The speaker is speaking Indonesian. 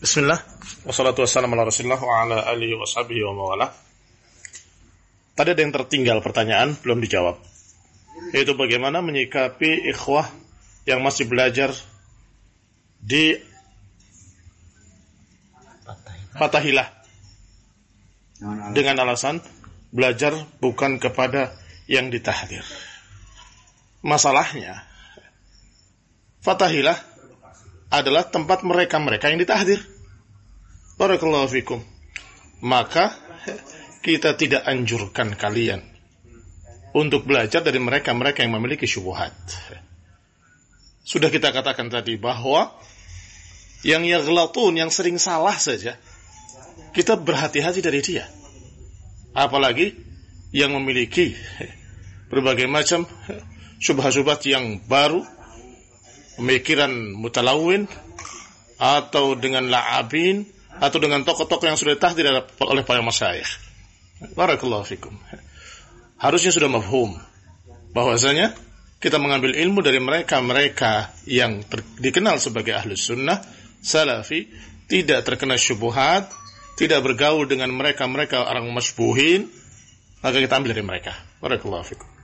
Bismillah, wassalatu wassalamu ala rasulillah wa ala alihi wa sahbihi wa mawala. Tadi ada yang tertinggal pertanyaan, belum dijawab, yaitu bagaimana menyikapi ikhwah yang masih belajar di Fathahilah dengan alasan belajar bukan kepada yang ditahdir. Masalahnya, Fathahilah adalah tempat mereka-mereka yang ditahdir. Barakallahu fikum. Maka kita tidak anjurkan kalian untuk belajar dari mereka-mereka yang memiliki syubhat. Sudah kita katakan tadi bahwa yang yaghlatun, yang sering salah saja, kita berhati-hati dari dia. Apalagi yang memiliki berbagai macam syubhat-syubhat yang baru, pemikiran mutalawin, atau dengan la'abin, atau dengan tokoh-tokoh yang sudah tahdir oleh para masyayikh. Barakallahu fikum. Harusnya sudah mafhum bahwasanya kita mengambil ilmu dari mereka-mereka yang dikenal sebagai ahlus sunnah, salafi, tidak terkena syubhat, tidak bergaul dengan mereka-mereka orang masybuhin, maka kita ambil dari mereka. Barakallahu fikum.